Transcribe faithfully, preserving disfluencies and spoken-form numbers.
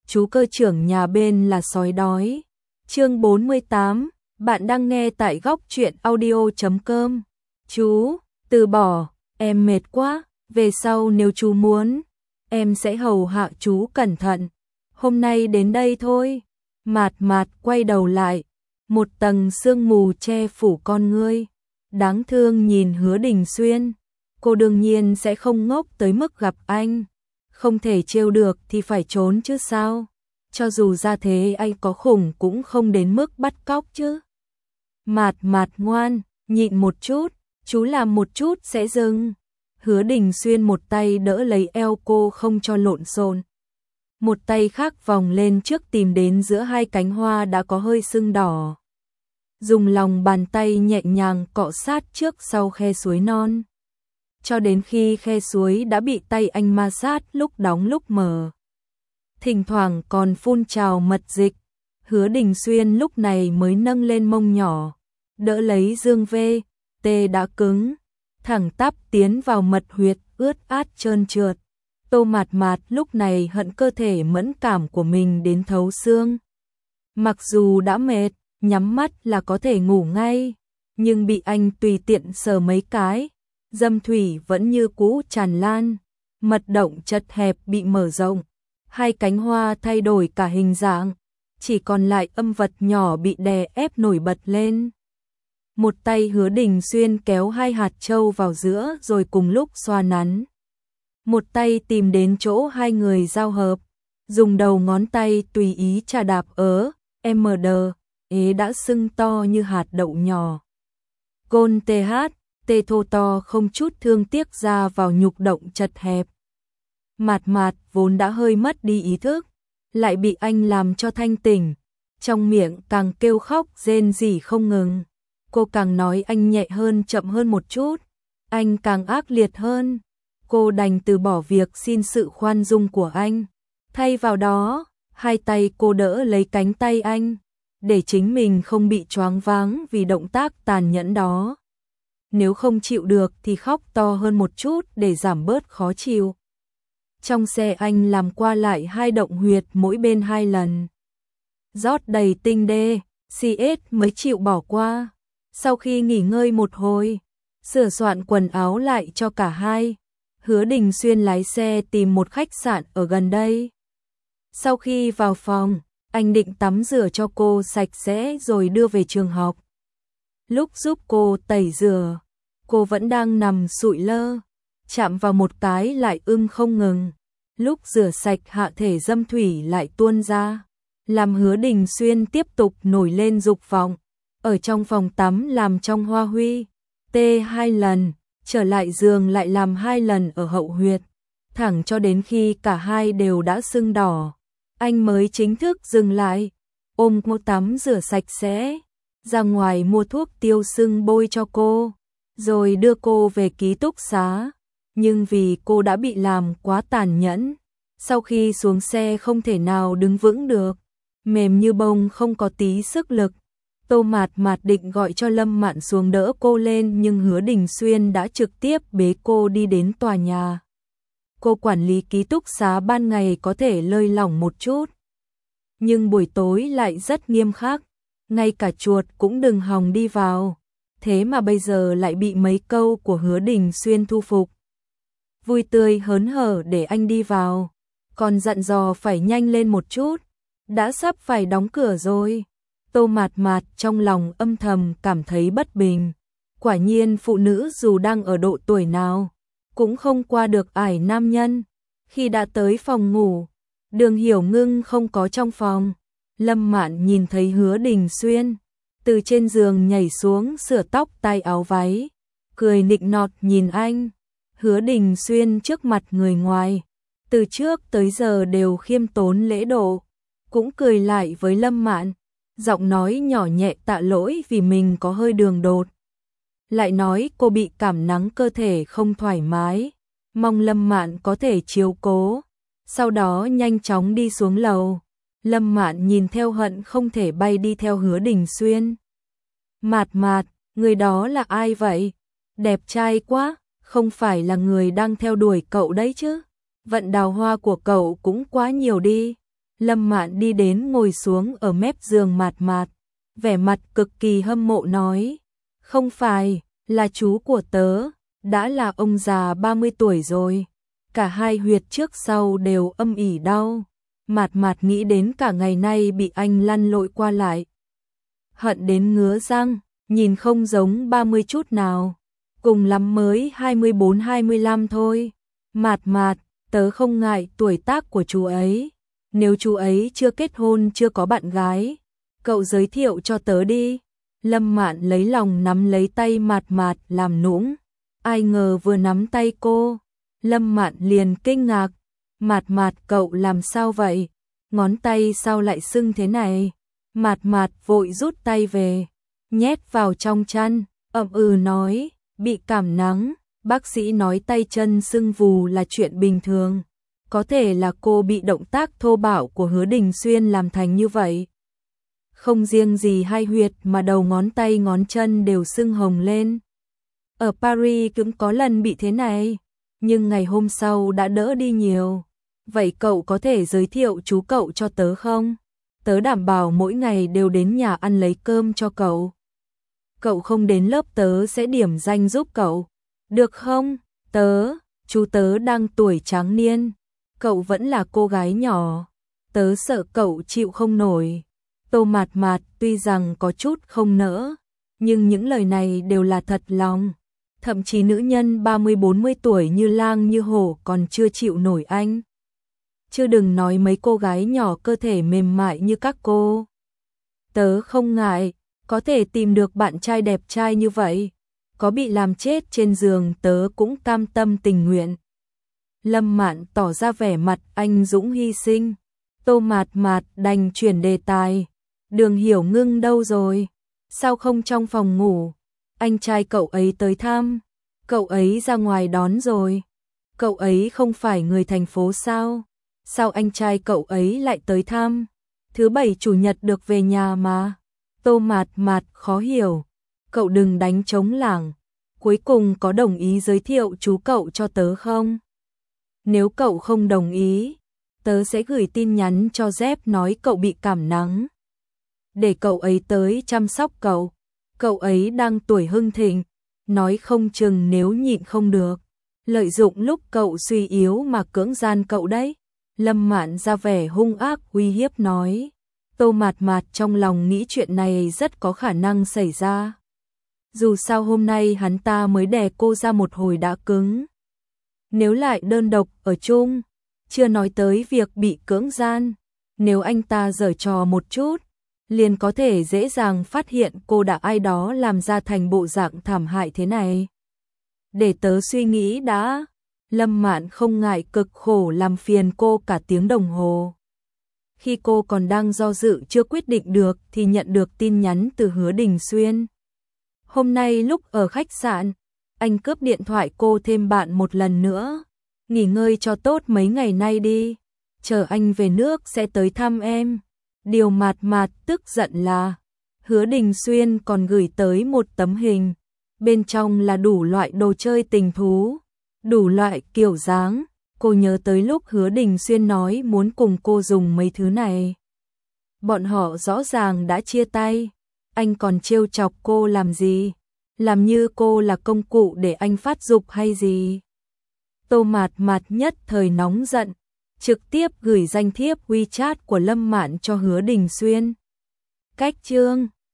chú cơ trưởng nhà bên là sói đói. Chương bốn mươi tám, bạn đang nghe tại góc truyện audio chấm com. Chú, từ bỏ, em mệt quá, về sau nếu chú muốn, em sẽ hầu hạ chú cẩn thận. Hôm nay đến đây thôi. Mạt Mạt quay đầu lại, một tầng sương mù che phủ con ngươi. Đáng thương nhìn Hứa Đình Xuyên, cô đương nhiên sẽ không ngốc tới mức gặp anh. Không thể trêu được thì phải trốn chứ sao. Cho dù ra thế anh có khủng cũng không đến mức bắt cóc chứ. Mạt Mạt ngoan, nhịn một chút, chú làm một chút sẽ dừng. Hứa Đình Xuyên một tay đỡ lấy eo cô không cho lộn xộn. Một tay khác vòng lên trước tìm đến giữa hai cánh hoa đã có hơi sưng đỏ. Dùng lòng bàn tay nhẹ nhàng cọ sát trước sau khe suối non. Cho đến khi khe suối đã bị tay anh ma sát lúc đóng lúc mở. Thỉnh thoảng còn phun trào mật dịch. Hứa Đình Xuyên lúc này mới nâng lên mông nhỏ, đỡ lấy dương vê, tê đã cứng, thẳng tắp tiến vào mật huyệt ướt át trơn trượt. Tô Mạt Mạt lúc này hận cơ thể mẫn cảm của mình đến thấu xương. Mặc dù đã mệt, nhắm mắt là có thể ngủ ngay, nhưng bị anh tùy tiện sờ mấy cái, dâm thủy vẫn như cũ tràn lan, mật động chật hẹp bị mở rộng, hai cánh hoa thay đổi cả hình dạng, chỉ còn lại âm vật nhỏ bị đè ép nổi bật lên. Một tay Hứa Đình Xuyên kéo hai hạt châu vào giữa rồi cùng lúc xoa nắn. Một tay tìm đến chỗ hai người giao hợp, dùng đầu ngón tay tùy ý chà đạp ớ, em đê, ế đã sưng to như hạt đậu nhỏ. Gôn tê hát, tê thô to không chút thương tiếc ra vào nhục động chật hẹp. Mạt Mạt vốn đã hơi mất đi ý thức, lại bị anh làm cho thanh tỉnh, trong miệng càng kêu khóc rên rỉ không ngừng. Cô càng nói anh nhẹ hơn chậm hơn một chút, anh càng ác liệt hơn. Cô đành từ bỏ việc xin sự khoan dung của anh. Thay vào đó, hai tay cô đỡ lấy cánh tay anh, để chính mình không bị choáng váng vì động tác tàn nhẫn đó. Nếu không chịu được thì khóc to hơn một chút để giảm bớt khó chịu. Trong xe anh làm qua lại hai động huyệt mỗi bên hai lần. Rót đầy tinh đê, xê ét mới chịu bỏ qua. Sau khi nghỉ ngơi một hồi, sửa soạn quần áo lại cho cả hai, Hứa Đình Xuyên lái xe tìm một khách sạn ở gần đây. Sau khi vào phòng, anh định tắm rửa cho cô sạch sẽ rồi đưa về trường học. Lúc giúp cô tẩy rửa, cô vẫn đang nằm sụi lơ, chạm vào một cái lại ưng không ngừng. Lúc rửa sạch hạ thể dâm thủy lại tuôn ra, làm Hứa Đình Xuyên tiếp tục nổi lên dục vọng. Ở trong phòng tắm làm trong hoa huy, tê hai lần, trở lại giường lại làm hai lần ở hậu huyệt, thẳng cho đến khi cả hai đều đã sưng đỏ. Anh mới chính thức dừng lại, ôm cô tắm rửa sạch sẽ, ra ngoài mua thuốc tiêu sưng bôi cho cô, rồi đưa cô về ký túc xá. Nhưng vì cô đã bị làm quá tàn nhẫn, sau khi xuống xe không thể nào đứng vững được, mềm như bông không có tí sức lực. Tô Mạt Mạt định gọi cho Lâm Mạn xuống đỡ cô lên nhưng Hứa Đình Xuyên đã trực tiếp bế cô đi đến tòa nhà. Cô quản lý ký túc xá ban ngày có thể lơi lỏng một chút, nhưng buổi tối lại rất nghiêm khắc, ngay cả chuột cũng đừng hòng đi vào. Thế mà bây giờ lại bị mấy câu của Hứa Đình Xuyên thu phục. Vui tươi hớn hở để anh đi vào, còn dặn dò phải nhanh lên một chút, đã sắp phải đóng cửa rồi. Tô Mạt Mạt trong lòng âm thầm cảm thấy bất bình. Quả nhiên phụ nữ dù đang ở độ tuổi nào, cũng không qua được ải nam nhân. Khi đã tới phòng ngủ, Đường Hiểu Ngưng không có trong phòng. Lâm Mạn nhìn thấy Hứa Đình Xuyên, từ trên giường nhảy xuống sửa tóc tay áo váy, cười nịnh nọt nhìn anh. Hứa Đình Xuyên trước mặt người ngoài, từ trước tới giờ đều khiêm tốn lễ độ, cũng cười lại với Lâm Mạn. Giọng nói nhỏ nhẹ tạ lỗi vì mình có hơi đường đột. Lại nói cô bị cảm nắng cơ thể không thoải mái, mong Lâm Mạn có thể chiếu cố. Sau đó nhanh chóng đi xuống lầu. Lâm Mạn nhìn theo hận không thể bay đi theo Hứa Đình Xuyên. Mạt Mạt, người đó là ai vậy? Đẹp trai quá, không phải là người đang theo đuổi cậu đấy chứ? Vận đào hoa của cậu cũng quá nhiều đi. Lâm Mạn đi đến ngồi xuống ở mép giường Mạt Mạt, vẻ mặt cực kỳ hâm mộ nói, không phải, là chú của tớ, đã là ông già ba mươi tuổi rồi, cả hai huyệt trước sau đều âm ỉ đau. Mạt Mạt nghĩ đến cả ngày nay bị anh lăn lội qua lại, hận đến ngứa răng, nhìn không giống ba mươi chút nào, cùng lắm mới hai mươi bốn hai mươi lăm thôi. Mạt Mạt, tớ không ngại tuổi tác của chú ấy, nếu chú ấy chưa kết hôn chưa có bạn gái, cậu giới thiệu cho tớ đi. Lâm Mạn lấy lòng nắm lấy tay Mạt Mạt làm nũng, ai ngờ vừa nắm tay cô, Lâm Mạn liền kinh ngạc, Mạt Mạt cậu làm sao vậy, ngón tay sao lại sưng thế này? Mạt Mạt vội rút tay về, nhét vào trong chăn, ậm ừ nói, bị cảm nắng, bác sĩ nói tay chân sưng vù là chuyện bình thường, có thể là cô bị động tác thô bạo của Hứa Đình Xuyên làm thành như vậy. Không riêng gì hai huyệt mà đầu ngón tay ngón chân đều sưng hồng lên. Ở Paris cũng có lần bị thế này, nhưng ngày hôm sau đã đỡ đi nhiều. Vậy cậu có thể giới thiệu chú cậu cho tớ không? Tớ đảm bảo mỗi ngày đều đến nhà ăn lấy cơm cho cậu. Cậu không đến lớp tớ sẽ điểm danh giúp cậu. Được không? Tớ, chú tớ đang tuổi tráng niên. Cậu vẫn là cô gái nhỏ. Tớ sợ cậu chịu không nổi. Tô Mạt Mạt tuy rằng có chút không nỡ, nhưng những lời này đều là thật lòng. Thậm chí nữ nhân ba mươi bốn mươi tuổi như lang như hổ còn chưa chịu nổi anh. Chứ đừng nói mấy cô gái nhỏ cơ thể mềm mại như các cô. Tớ không ngại, có thể tìm được bạn trai đẹp trai như vậy, có bị làm chết trên giường tớ cũng cam tâm tình nguyện. Lâm Mạn tỏ ra vẻ mặt anh dũng hy sinh. Tô Mạt Mạt đành chuyển đề tài. Đường Hiểu Ngưng đâu rồi? Sao không trong phòng ngủ? Anh trai cậu ấy tới thăm. Cậu ấy ra ngoài đón rồi. Cậu ấy không phải người thành phố sao? Sao anh trai cậu ấy lại tới thăm? Thứ bảy chủ nhật được về nhà mà. Tô Mạt Mạt khó hiểu. Cậu đừng đánh trống lảng. Cuối cùng có đồng ý giới thiệu chú cậu cho tớ không? Nếu cậu không đồng ý, tớ sẽ gửi tin nhắn cho Dép nói cậu bị cảm nắng. Để cậu ấy tới chăm sóc cậu. Cậu ấy đang tuổi hưng thịnh, nói không chừng nếu nhịn không được, lợi dụng lúc cậu suy yếu mà cưỡng gian cậu đấy. Lâm Mạn ra vẻ hung ác uy hiếp nói. Tô Mạt Mạt trong lòng nghĩ chuyện này rất có khả năng xảy ra. Dù sao hôm nay hắn ta mới đè cô ra một hồi đã cứng. Nếu lại đơn độc ở chung, chưa nói tới việc bị cưỡng gian, nếu anh ta giở trò một chút, liền có thể dễ dàng phát hiện cô đã ai đó làm ra thành bộ dạng thảm hại thế này. Để tớ suy nghĩ đã. Lâm Mạn không ngại cực khổ làm phiền cô cả tiếng đồng hồ. Khi cô còn đang do dự chưa quyết định được thì nhận được tin nhắn từ Hứa Đình Xuyên. Hôm nay lúc ở khách sạn, anh cướp điện thoại cô thêm bạn một lần nữa. Nghỉ ngơi cho tốt mấy ngày nay đi, chờ anh về nước sẽ tới thăm em. Điều Mạt Mạt tức giận là Hứa Đình Xuyên còn gửi tới một tấm hình, bên trong là đủ loại đồ chơi tình thú, đủ loại kiểu dáng. Cô nhớ tới lúc Hứa Đình Xuyên nói muốn cùng cô dùng mấy thứ này. Bọn họ rõ ràng đã chia tay, anh còn trêu chọc cô làm gì? Làm như cô là công cụ để anh phát dục hay gì? Tô Mạt Mạt nhất thời nóng giận, trực tiếp gửi danh thiếp WeChat của Lâm Mạn cho Hứa Đình Xuyên. Cách chương